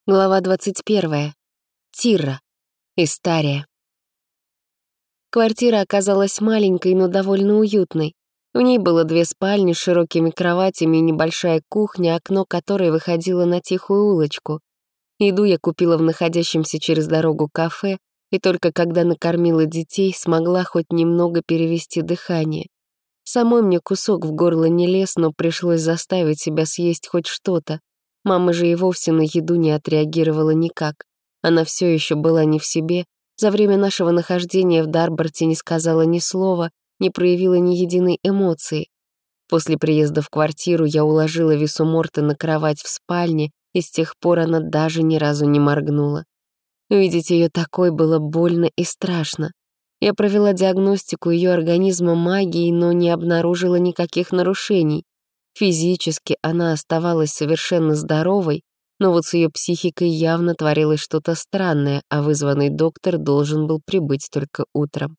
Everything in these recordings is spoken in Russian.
Глава 21. Тирра. Истария. Квартира оказалась маленькой, но довольно уютной. В ней было 2 спальни с широкими кроватями и небольшая кухня, окно которой выходило на тихую улочку. Еду я купила в находящемся через дорогу кафе, и только когда накормила детей, смогла хоть немного перевести дыхание. Самой мне кусок в горло не лез, но пришлось заставить себя съесть хоть что-то. Мама же и вовсе на еду не отреагировала никак. Она все еще была не в себе, за время нашего нахождения в Дарборте не сказала ни слова, не проявила ни единой эмоции. После приезда в квартиру я уложила Вису Морте на кровать в спальне, и с тех пор она даже ни разу не моргнула. Увидеть ее такой было больно и страшно. Я провела диагностику ее организма магией, но не обнаружила никаких нарушений. Физически она оставалась совершенно здоровой, но вот с ее психикой явно творилось что-то странное, а вызванный доктор должен был прибыть только утром.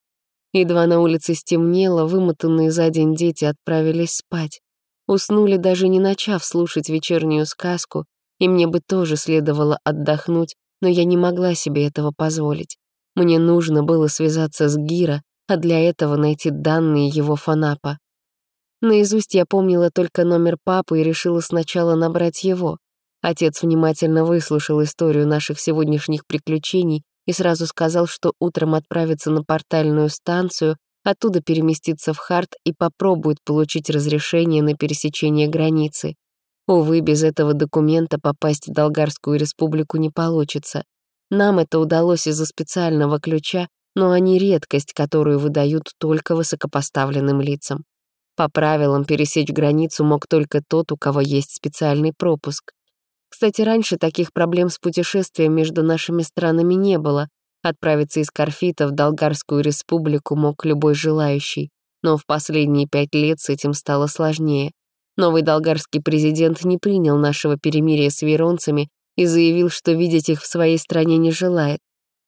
Едва на улице стемнело, вымотанные за день дети отправились спать. Уснули, даже не начав слушать вечернюю сказку, и мне бы тоже следовало отдохнуть, но я не могла себе этого позволить. Мне нужно было связаться с Гиро, а для этого найти данные его фанапа. Наизусть я помнила только номер папы и решила сначала набрать его. Отец внимательно выслушал историю наших сегодняшних приключений и сразу сказал, что утром отправится на портальную станцию, оттуда переместится в Харт и попробует получить разрешение на пересечение границы. Увы, без этого документа попасть в Долгарскую республику не получится. Нам это удалось из-за специального ключа, но они редкость, которую выдают только высокопоставленным лицам. По правилам, пересечь границу мог только тот, у кого есть специальный пропуск. Кстати, раньше таких проблем с путешествием между нашими странами не было. Отправиться из Корфита в Долгарскую республику мог любой желающий. Но в последние 5 лет с этим стало сложнее. Новый долгарский президент не принял нашего перемирия с веронцами и заявил, что видеть их в своей стране не желает.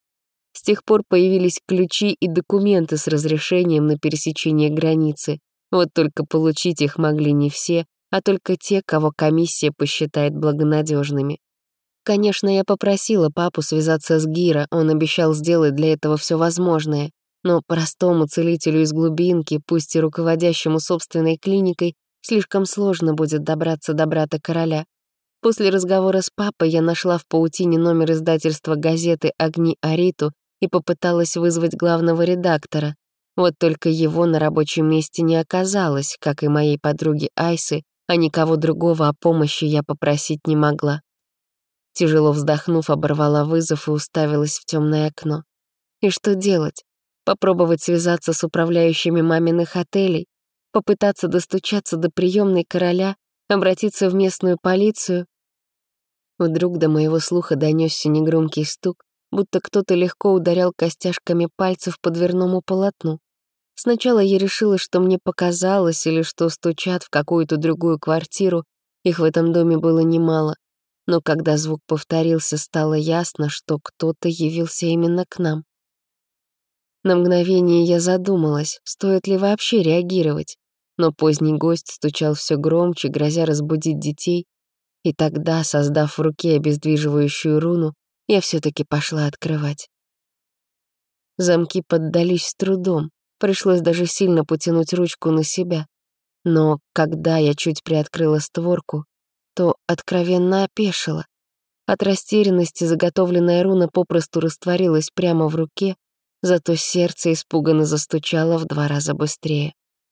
С тех пор появились ключи и документы с разрешением на пересечение границы. Вот только получить их могли не все, а только те, кого комиссия посчитает благонадежными. Конечно, я попросила папу связаться с Гиро, он обещал сделать для этого все возможное, но простому целителю из глубинки, пусть и руководящему собственной клиникой, слишком сложно будет добраться до брата короля. После разговора с папой я нашла в паутине номер издательства газеты «Огни Ариту» и попыталась вызвать главного редактора. Вот только его на рабочем месте не оказалось, как и моей подруги Айсы, а никого другого о помощи я попросить не могла. Тяжело вздохнув, оборвала вызов и уставилась в темное окно. И что делать? Попробовать связаться с управляющими маминых отелей? Попытаться достучаться до приемной короля? Обратиться в местную полицию? Вдруг до моего слуха донесся негромкий стук, будто кто-то легко ударял костяшками пальцев по дверному полотну. Сначала я решила, что мне показалось, или что стучат в какую-то другую квартиру, их в этом доме было немало. Но когда звук повторился, стало ясно, что кто-то явился именно к нам. На мгновение я задумалась, стоит ли вообще реагировать, но поздний гость стучал все громче, грозя разбудить детей, и тогда, создав в руке обездвиживающую руну, я все-таки пошла открывать. Замки поддались с трудом. Пришлось даже сильно потянуть ручку на себя. Но когда я чуть приоткрыла створку, то откровенно опешила. От растерянности заготовленная руна попросту растворилась прямо в руке, зато сердце испуганно застучало в 2 раза быстрее.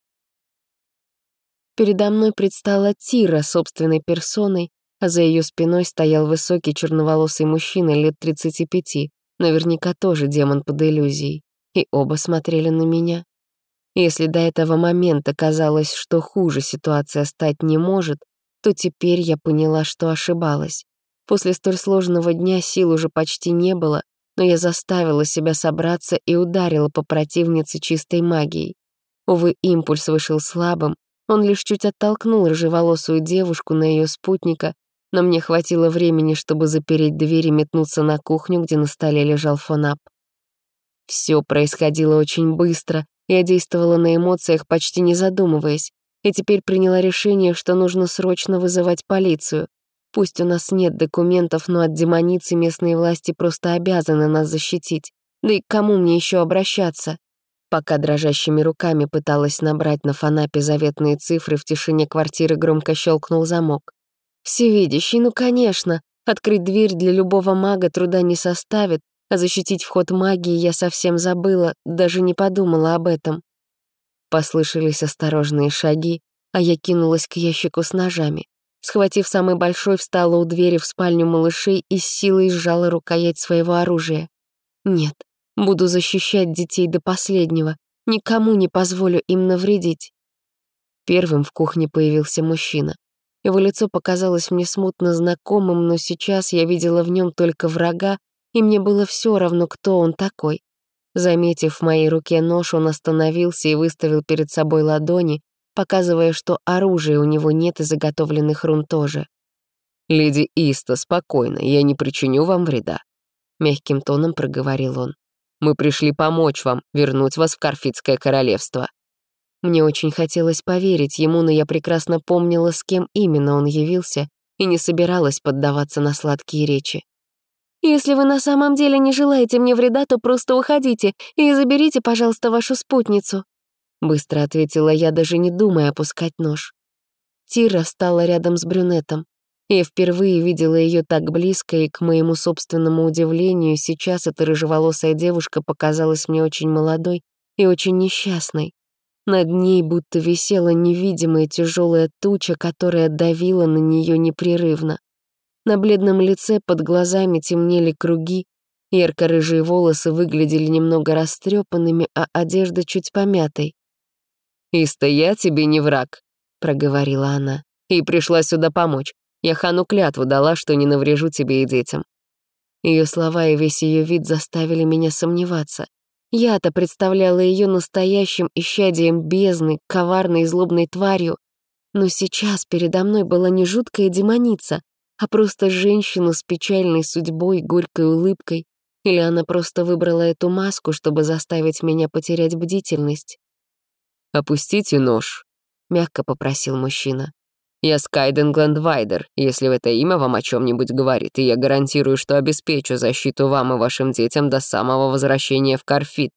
Передо мной предстала Тирра собственной персоной, а за ее спиной стоял высокий черноволосый мужчина лет 35, наверняка тоже демон под иллюзией. И оба смотрели на меня. Если до этого момента казалось, что хуже ситуация стать не может, то теперь я поняла, что ошибалась. После столь сложного дня сил уже почти не было, но я заставила себя собраться и ударила по противнице чистой магией. Увы, импульс вышел слабым, он лишь чуть оттолкнул рыжеволосую девушку на ее спутника, но мне хватило времени, чтобы запереть дверь и метнуться на кухню, где на столе лежал фонап. Все происходило очень быстро, я действовала на эмоциях, почти не задумываясь, и теперь приняла решение, что нужно срочно вызывать полицию. Пусть у нас нет документов, но от демоницы местные власти просто обязаны нас защитить. Да и к кому мне еще обращаться? Пока дрожащими руками пыталась набрать на фанапе заветные цифры, в тишине квартиры громко щелкнул замок. Всевидящий, ну конечно, открыть дверь для любого мага труда не составит, а защитить вход магии я совсем забыла, даже не подумала об этом. Послышались осторожные шаги, а я кинулась к ящику с ножами. Схватив самый большой, встала у двери в спальню малышей и с силой сжала рукоять своего оружия. Нет, буду защищать детей до последнего, никому не позволю им навредить. Первым в кухне появился мужчина. Его лицо показалось мне смутно знакомым, но сейчас я видела в нем только врага, и мне было все равно, кто он такой. Заметив в моей руке нож, он остановился и выставил перед собой ладони, показывая, что оружия у него нет и заготовленных рун тоже. «Леди Иста, спокойно, я не причиню вам вреда», — мягким тоном проговорил он. «Мы пришли помочь вам, вернуть вас в Карфитское королевство». Мне очень хотелось поверить ему, но я прекрасно помнила, с кем именно он явился, и не собиралась поддаваться на сладкие речи. «Если вы на самом деле не желаете мне вреда, то просто уходите и заберите, пожалуйста, вашу спутницу», — быстро ответила я, даже не думая опускать нож. Тира встала рядом с брюнетом. Я впервые видела ее так близко, и, к моему собственному удивлению, сейчас эта рыжеволосая девушка показалась мне очень молодой и очень несчастной. Над ней будто висела невидимая тяжелая туча, которая давила на нее непрерывно. На бледном лице под глазами темнели круги, ярко-рыжие волосы выглядели немного растрепанными, а одежда чуть помятой. «Иста, я тебе не враг», — проговорила она, — «и пришла сюда помочь. Я хану клятву дала, что не наврежу тебе и детям». Ее слова и весь ее вид заставили меня сомневаться. Я-то представляла ее настоящим исчадием бездны, коварной и злобной тварью, но сейчас передо мной была не жуткая демоница, а просто женщина с печальной судьбой, горькой улыбкой, или она просто выбрала эту маску, чтобы заставить меня потерять бдительность. «Опустите нож», — мягко попросил мужчина. «Я Скайден Глендвайдер, если это имя вам о чем-нибудь говорит, и я гарантирую, что обеспечу защиту вам и вашим детям до самого возвращения в Карфит».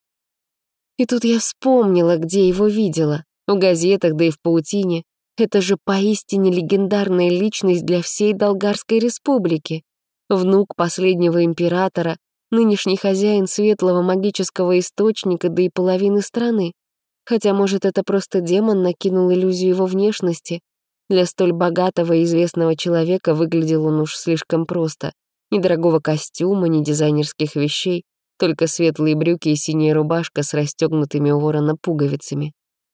И тут я вспомнила, где его видела. В газетах, да и в паутине. Это же поистине легендарная личность для всей Долгарской республики. Внук последнего императора, нынешний хозяин светлого магического источника, да и половины страны. Хотя, может, это просто демон накинул иллюзию его внешности. Для столь богатого и известного человека выглядел он уж слишком просто. Ни дорогого костюма, ни дизайнерских вещей, только светлые брюки и синяя рубашка с расстегнутыми у ворона пуговицами.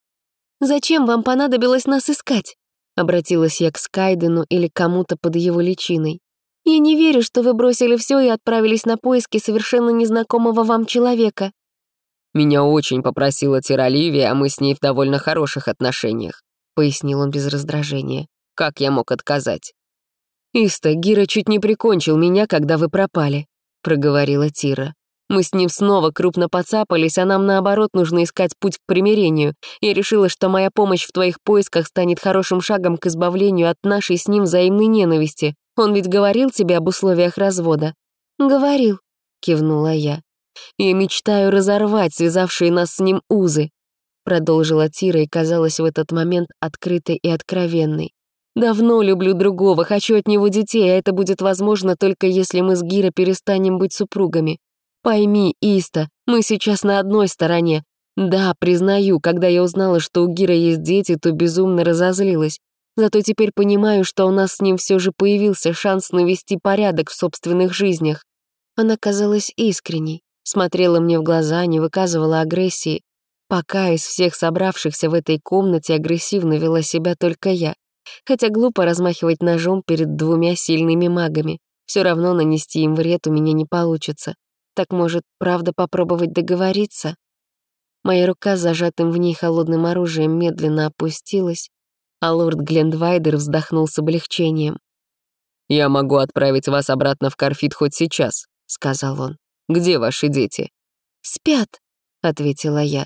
«Зачем вам понадобилось нас искать?» — обратилась я к Скайдену или кому-то под его личиной. «Я не верю, что вы бросили все и отправились на поиски совершенно незнакомого вам человека». «Меня очень попросила Тираливия, а мы с ней в довольно хороших отношениях», — пояснил он без раздражения. «Как я мог отказать?» «Иста, Гира чуть не прикончил меня, когда вы пропали», — проговорила Тира. «Мы с ним снова крупно поцапались, а нам, наоборот, нужно искать путь к примирению. Я решила, что моя помощь в твоих поисках станет хорошим шагом к избавлению от нашей с ним взаимной ненависти. Он ведь говорил тебе об условиях развода?» «Говорил», — кивнула я. «Я мечтаю разорвать связавшие нас с ним узы», — продолжила Тира и казалась в этот момент открытой и откровенной. «Давно люблю другого, хочу от него детей, а это будет возможно только если мы с Гиро перестанем быть супругами. Пойми, Иста, мы сейчас на одной стороне. Да, признаю, когда я узнала, что у Гиро есть дети, то безумно разозлилась. Зато теперь понимаю, что у нас с ним все же появился шанс навести порядок в собственных жизнях». Она казалась искренней, смотрела мне в глаза, не выказывала агрессии. Пока из всех собравшихся в этой комнате агрессивно вела себя только я. Хотя глупо размахивать ножом перед двумя сильными магами. Все равно нанести им вред у меня не получится. Так, может, правда попробовать договориться? Моя рука с зажатым в ней холодным оружием медленно опустилась, а лорд Глендвайдер вздохнул с облегчением. «Я могу отправить вас обратно в Карфит хоть сейчас», — сказал он. «Где ваши дети?» «Спят», — ответила я.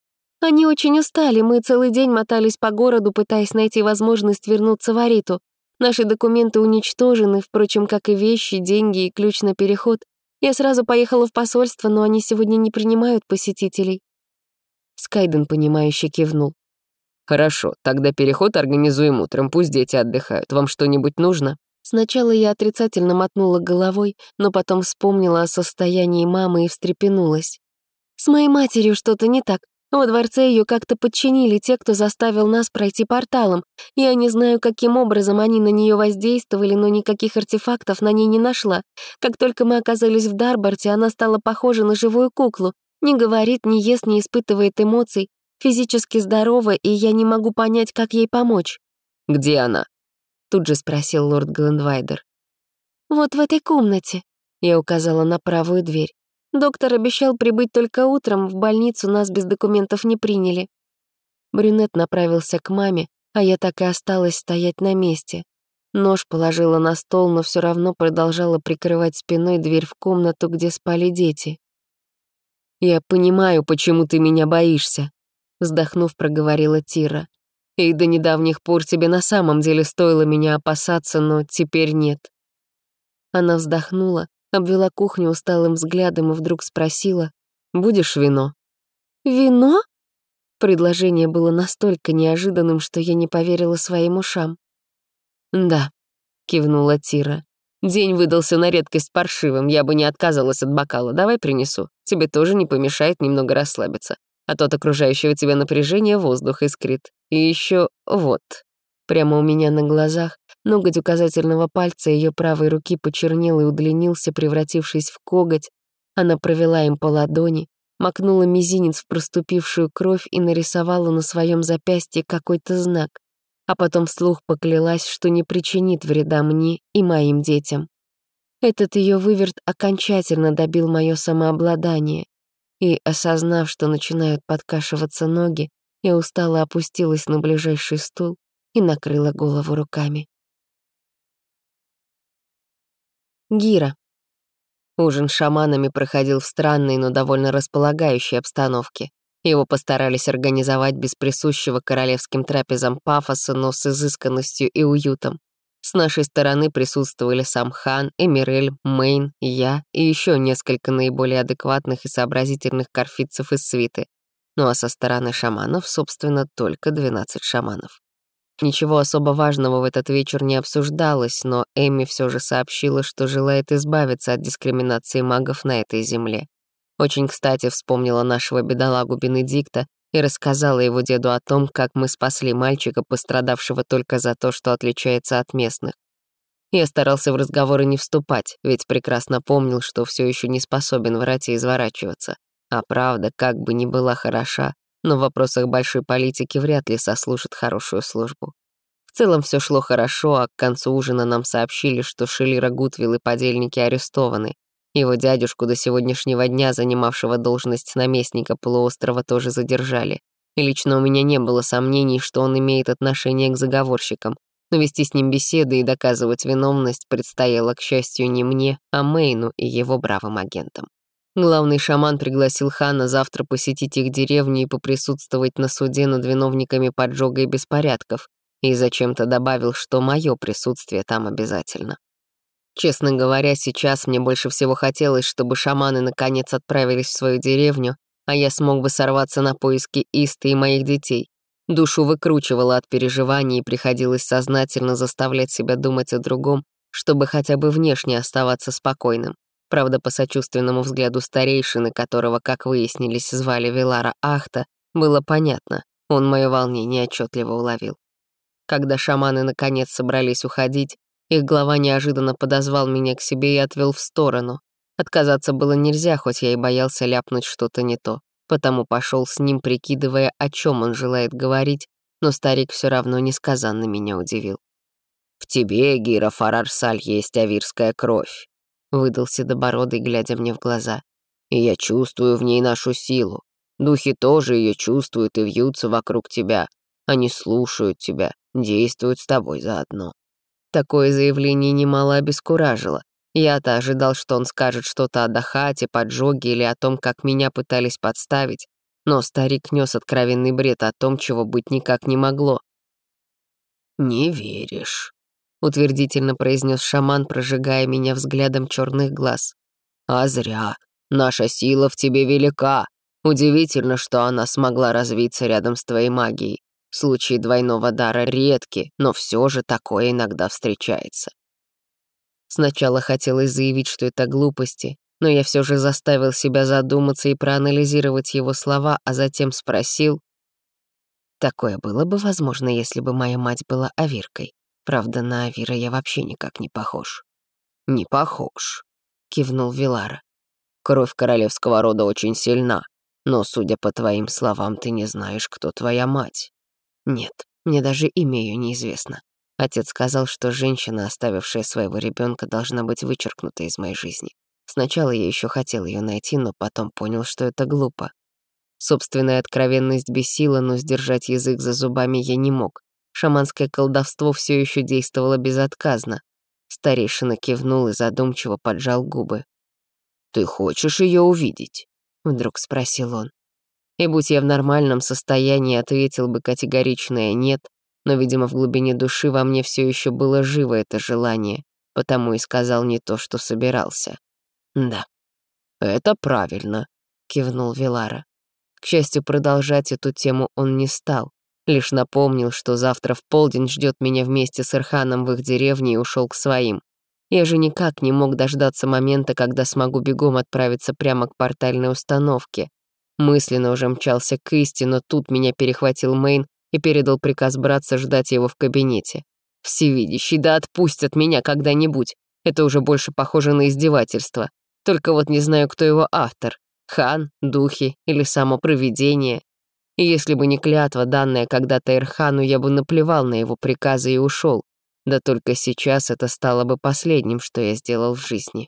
«Они очень устали, мы целый день мотались по городу, пытаясь найти возможность вернуться в Ариту. Наши документы уничтожены, впрочем, как и вещи, деньги и ключ на переход. Я сразу поехала в посольство, но они сегодня не принимают посетителей». Скайден, понимающе кивнул. «Хорошо, тогда переход организуем утром, пусть дети отдыхают. Вам что-нибудь нужно?» Сначала я отрицательно мотнула головой, но потом вспомнила о состоянии мамы и встрепенулась. «С моей матерью что-то не так. Во дворце ее как-то подчинили те, кто заставил нас пройти порталом. Я не знаю, каким образом они на нее воздействовали, но никаких артефактов на ней не нашла. Как только мы оказались в Дарборте, она стала похожа на живую куклу. Не говорит, не ест, не испытывает эмоций. Физически здорова, и я не могу понять, как ей помочь». «Где она?» Тут же спросил лорд Глендвайдер. «Вот в этой комнате», — я указала на правую дверь. «Доктор обещал прибыть только утром, в больницу нас без документов не приняли». Брюнет направился к маме, а я так и осталась стоять на месте. Нож положила на стол, но все равно продолжала прикрывать спиной дверь в комнату, где спали дети. «Я понимаю, почему ты меня боишься», — вздохнув, проговорила Тира. «И до недавних пор тебе на самом деле стоило меня опасаться, но теперь нет». Она вздохнула, обвела кухню усталым взглядом и вдруг спросила: «Будешь вино?» «Вино?» Предложение было настолько неожиданным, что я не поверила своим ушам. «Да», — кивнула Тира. «День выдался на редкость паршивым, я бы не отказалась от бокала. Давай принесу. Тебе тоже не помешает немного расслабиться. А то от окружающего тебя напряжения воздух искрит. И еще вот». Прямо у меня на глазах ноготь указательного пальца ее правой руки почернел и удлинился, превратившись в коготь. Она провела им по ладони, макнула мизинец в проступившую кровь и нарисовала на своем запястье какой-то знак, а потом вслух поклялась, что не причинит вреда мне и моим детям. Этот ее выверт окончательно добил мое самообладание, и, осознав, что начинают подкашиваться ноги, я устало опустилась на ближайший стул и накрыла голову руками. Гира. Ужин с шаманами проходил в странной, но довольно располагающей обстановке. Его постарались организовать без присущего королевским трапезам пафоса, но с изысканностью и уютом. С нашей стороны присутствовали сам хан, Эмирель, Мэйн, я и еще несколько наиболее адекватных и сообразительных корфитцев из свиты. Ну а со стороны шаманов, собственно, только 12 шаманов. Ничего особо важного в этот вечер не обсуждалось, но Эмми все же сообщила, что желает избавиться от дискриминации магов на этой земле. Очень кстати вспомнила нашего бедолагу Бенедикта и рассказала его деду о том, как мы спасли мальчика, пострадавшего только за то, что отличается от местных. Я старался в разговоры не вступать, ведь прекрасно помнил, что все еще не способен врать и изворачиваться. А правда, как бы ни была хороша, но в вопросах большой политики вряд ли сослужит хорошую службу. В целом все шло хорошо, а к концу ужина нам сообщили, что Шелира Гутвилл и подельники арестованы. Его дядюшку до сегодняшнего дня, занимавшего должность наместника полуострова, тоже задержали. И лично у меня не было сомнений, что он имеет отношение к заговорщикам, но вести с ним беседы и доказывать виновность предстояло, к счастью, не мне, а Мэйну и его бравым агентам. Главный шаман пригласил хана завтра посетить их деревню и поприсутствовать на суде над виновниками поджога и беспорядков, и зачем-то добавил, что мое присутствие там обязательно. Честно говоря, сейчас мне больше всего хотелось, чтобы шаманы наконец отправились в свою деревню, а я смог бы сорваться на поиски Исты и моих детей. Душу выкручивало от переживаний, и приходилось сознательно заставлять себя думать о другом, чтобы хотя бы внешне оставаться спокойным. Правда, по сочувственному взгляду старейшины, которого, как выяснились, звали Вилара Ахта, было понятно, он мое волнение отчетливо уловил. Когда шаманы наконец собрались уходить, их глава неожиданно подозвал меня к себе и отвел в сторону. Отказаться было нельзя, хоть я и боялся ляпнуть что-то не то, потому пошел с ним, прикидывая, о чем он желает говорить, но старик все равно несказанно меня удивил. «В тебе, Гира Фарарсаль, есть авирская кровь», — выдал седобородый, глядя мне в глаза. «И я чувствую в ней нашу силу. Духи тоже ее чувствуют и вьются вокруг тебя. Они слушают тебя, действуют с тобой заодно». Такое заявление немало обескуражило. Я-то ожидал, что он скажет что-то о Дахате, поджоге или о том, как меня пытались подставить, но старик нес откровенный бред о том, чего быть никак не могло. «Не веришь», — утвердительно произнес шаман, прожигая меня взглядом черных глаз. «А зря. Наша сила в тебе велика. Удивительно, что она смогла развиться рядом с твоей магией. Случаи двойного дара редки, но все же такое иногда встречается». Сначала хотелось заявить, что это глупости, но я все же заставил себя задуматься и проанализировать его слова, а затем спросил: «Такое было бы возможно, если бы моя мать была Авиркой. Правда, на Авира я вообще никак не похож». «Не похож», — кивнул Вилара. «Кровь королевского рода очень сильна, но, судя по твоим словам, ты не знаешь, кто твоя мать». «Нет, мне даже имя ее неизвестно. Отец сказал, что женщина, оставившая своего ребенка, должна быть вычеркнута из моей жизни. Сначала я еще хотел ее найти, но потом понял, что это глупо. Собственная откровенность бесила, но сдержать язык за зубами я не мог. Шаманское колдовство все еще действовало безотказно. Старейшина кивнул и задумчиво поджал губы. «Ты хочешь ее увидеть?» — вдруг спросил он. И будь я в нормальном состоянии, ответил бы категоричное «нет», но, видимо, в глубине души во мне все еще было живо это желание, потому и сказал не то, что собирался. «Да». «Это правильно», — кивнул Вилара. К счастью, продолжать эту тему он не стал, лишь напомнил, что завтра в полдень ждет меня вместе с Эрханом в их деревне и ушел к своим. Я же никак не мог дождаться момента, когда смогу бегом отправиться прямо к портальной установке. Мысленно уже мчался к Исти, но тут меня перехватил Мэйн и передал приказ братца ждать его в кабинете. Всевидящий, да отпустят меня когда-нибудь. Это уже больше похоже на издевательство. Только вот не знаю, кто его автор. Хан, духи или само провидение. И если бы не клятва, данная когда-то Эрхану, я бы наплевал на его приказы и ушел. Да только сейчас это стало бы последним, что я сделал в жизни.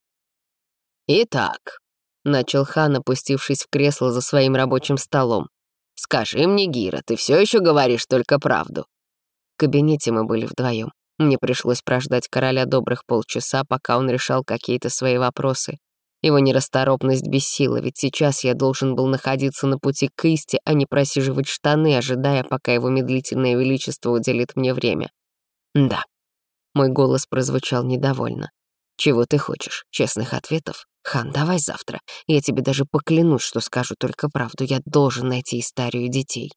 «Итак», — начал Хан, опустившись в кресло за своим рабочим столом, «скажи мне, Гира, ты все еще говоришь только правду?» В кабинете мы были вдвоем. Мне пришлось прождать короля добрых полчаса, пока он решал какие-то свои вопросы. Его нерасторопность бесила, ведь сейчас я должен был находиться на пути к Исте, а не просиживать штаны, ожидая, пока его медлительное величество уделит мне время. «Да». Мой голос прозвучал недовольно. «Чего ты хочешь? Честных ответов? Хан, давай завтра. Я тебе даже поклянусь, что скажу только правду. Я должен найти Истарию детей».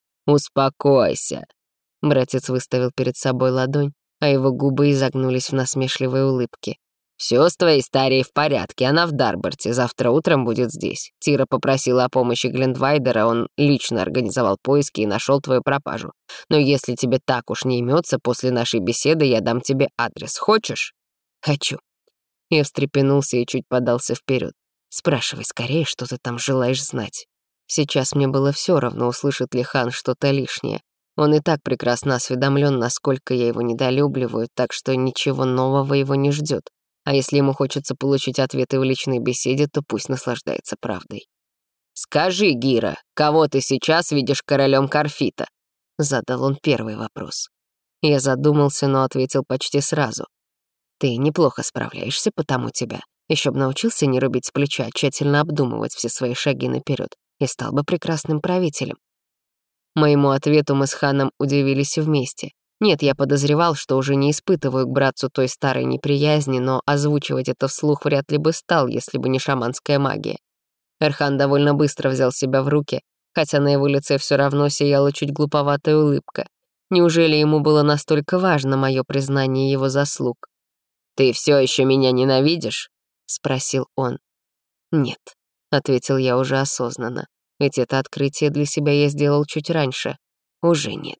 «Успокойся». Братец выставил перед собой ладонь, а его губы изогнулись в насмешливой улыбке. «Все с твоей Старией в порядке, она в Дарборте, завтра утром будет здесь. Тира попросила о помощи Глендвайдера, он лично организовал поиски и нашел твою пропажу. Но если тебе так уж не имется, после нашей беседы я дам тебе адрес. Хочешь?» «Хочу». Я встрепенулся и чуть подался вперед. «Спрашивай скорее, что ты там желаешь знать». Сейчас мне было все равно, услышит ли Хан что-то лишнее. Он и так прекрасно осведомлен, насколько я его недолюбливаю, так что ничего нового его не ждет. А если ему хочется получить ответы в личной беседе, то пусть наслаждается правдой. «Скажи, Гира, кого ты сейчас видишь королем Карфита?» Задал он первый вопрос. Я задумался, но ответил почти сразу. «Ты неплохо справляешься, потому тебя. Еще б научился не рубить с плеча, а тщательно обдумывать все свои шаги наперед, и стал бы прекрасным правителем». Моему ответу мы с Ханом удивились вместе. Нет, я подозревал, что уже не испытываю к братцу той старой неприязни, но озвучивать это вслух вряд ли бы стал, если бы не шаманская магия. Эрхан довольно быстро взял себя в руки, хотя на его лице все равно сияла чуть глуповатая улыбка. Неужели ему было настолько важно мое признание его заслуг? «Ты все еще меня ненавидишь?» — спросил он. «Нет», — ответил я уже осознанно, ведь это открытие для себя я сделал чуть раньше. Уже нет.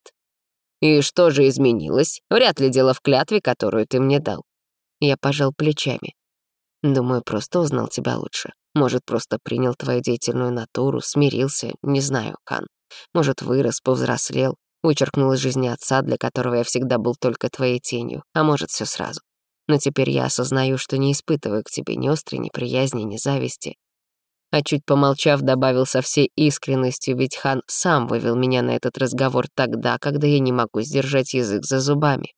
«И что же изменилось? Вряд ли дело в клятве, которую ты мне дал». Я пожал плечами. «Думаю, просто узнал тебя лучше. Может, просто принял твою деятельную натуру, смирился, не знаю, Хан. Может, вырос, повзрослел, вычеркнул из жизни отца, для которого я всегда был только твоей тенью, а может, все сразу. Но теперь я осознаю, что не испытываю к тебе ни острой неприязни, ни зависти». А чуть помолчав, добавил со всей искренностью, ведь Хан сам вывел меня на этот разговор тогда, когда я не могу сдержать язык за зубами.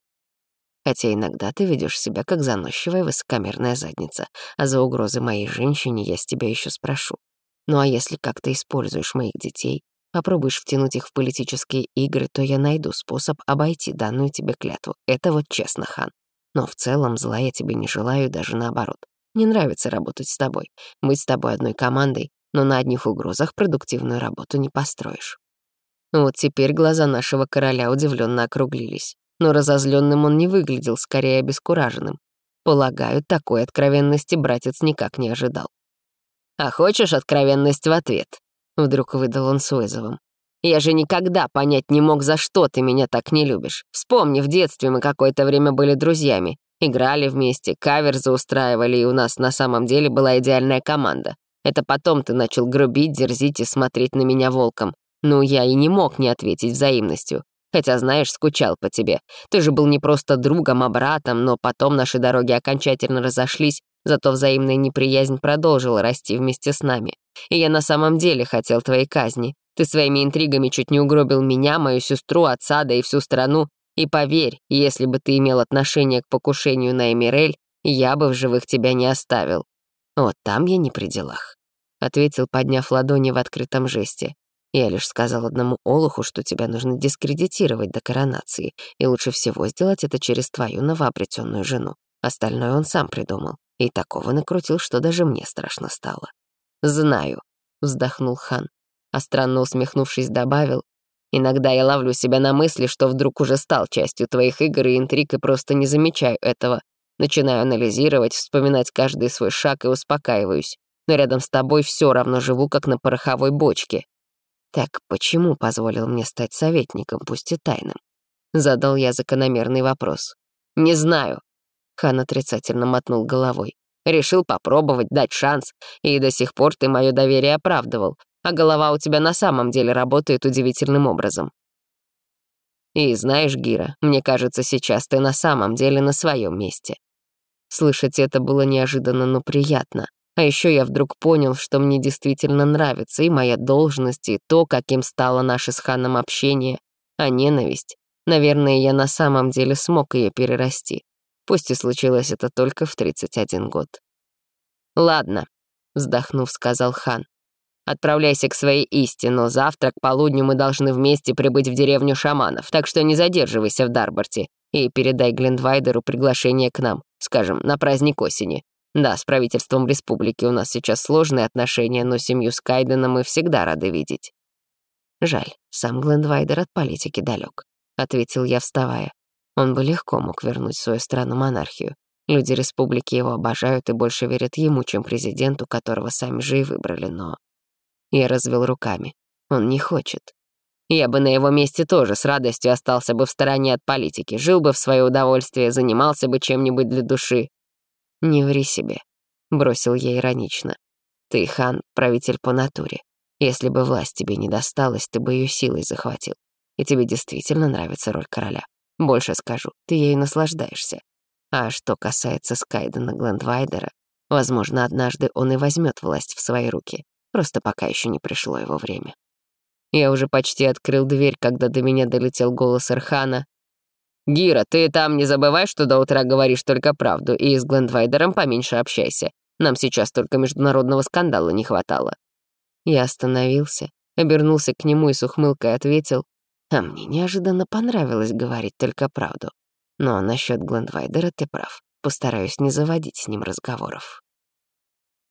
«Хотя иногда ты ведешь себя как заносчивая высокомерная задница, а за угрозы моей женщине я с тебя еще спрошу. Ну а если как-то используешь моих детей, Попробуешь втянуть их в политические игры, то я найду способ обойти данную тебе клятву. Это вот честно, хан. Но в целом зла я тебе не желаю, даже наоборот. Не нравится работать с тобой, быть с тобой одной командой, но на одних угрозах продуктивную работу не построишь». Вот теперь глаза нашего короля удивленно округлились, но разозленным он не выглядел, скорее обескураженным. Полагаю, такой откровенности братец никак не ожидал. «А хочешь откровенность в ответ?» — вдруг выдал он с вызовом. «Я же никогда понять не мог, за что ты меня так не любишь. Вспомни, в детстве мы какое-то время были друзьями, играли вместе, каверзы устраивали, и у нас на самом деле была идеальная команда. Это потом ты начал грубить, дерзить и смотреть на меня волком. Ну, я и не мог не ответить взаимностью. Хотя, знаешь, скучал по тебе. Ты же был не просто другом, а братом, но потом наши дороги окончательно разошлись, зато взаимная неприязнь продолжила расти вместе с нами. И я на самом деле хотел твоей казни. Ты своими интригами чуть не угробил меня, мою сестру, отца, да и всю страну. И поверь, если бы ты имел отношение к покушению на Эмирель, я бы в живых тебя не оставил. Вот там я не при делах», — ответил, подняв ладони в открытом жесте. «Я лишь сказал одному олуху, что тебя нужно дискредитировать до коронации, и лучше всего сделать это через твою новообретенную жену. Остальное он сам придумал, и такого накрутил, что даже мне страшно стало». «Знаю», — вздохнул хан, а странно усмехнувшись добавил, «иногда я ловлю себя на мысли, что вдруг уже стал частью твоих игр и интриг и просто не замечаю этого. Начинаю анализировать, вспоминать каждый свой шаг и успокаиваюсь, но рядом с тобой все равно живу, как на пороховой бочке». «Так почему позволил мне стать советником, пусть и тайным?» Задал я закономерный вопрос. «Не знаю», — хан отрицательно мотнул головой. «Решил попробовать, дать шанс, и до сих пор ты мое доверие оправдывал, а голова у тебя на самом деле работает удивительным образом. И знаешь, Гира, мне кажется, сейчас ты на самом деле на своем месте». Слышать это было неожиданно, но приятно. А еще я вдруг понял, что мне действительно нравится и моя должность, и то, каким стало наше с ханом общение. А ненависть, наверное, я на самом деле смог ее перерасти. Пусть и случилось это только в 31 год. «Ладно», — вздохнув, сказал хан. «Отправляйся к своей истине, но завтра к полудню мы должны вместе прибыть в деревню шаманов, так что не задерживайся в Дарборте и передай Глендвайдеру приглашение к нам, скажем, на праздник осени. Да, с правительством республики у нас сейчас сложные отношения, но семью Скайдена мы всегда рады видеть». «Жаль, сам Глендвайдер от политики далек», — ответил я, вставая. Он бы легко мог вернуть в свою страну монархию. Люди республики его обожают и больше верят ему, чем президенту, которого сами же и выбрали, но... Я развел руками. Он не хочет. Я бы на его месте тоже с радостью остался бы в стороне от политики, жил бы в свое удовольствие, занимался бы чем-нибудь для души. «Не ври себе», — бросил я иронично. «Ты, хан, правитель по натуре. Если бы власть тебе не досталась, ты бы ее силой захватил. И тебе действительно нравится роль короля. Больше скажу, ты ей наслаждаешься. А что касается Скайдена Глендвайдера, возможно, однажды он и возьмет власть в свои руки. Просто пока еще не пришло его время». Я уже почти открыл дверь, когда до меня долетел голос Эрхана. «Гира, ты там не забывай, что до утра говоришь только правду, и с Глендвайдером поменьше общайся. Нам сейчас только международного скандала не хватало». Я остановился, обернулся к нему и с ухмылкой ответил, «А мне неожиданно понравилось говорить только правду. Но насчет Глендвайдера ты прав. Постараюсь не заводить с ним разговоров».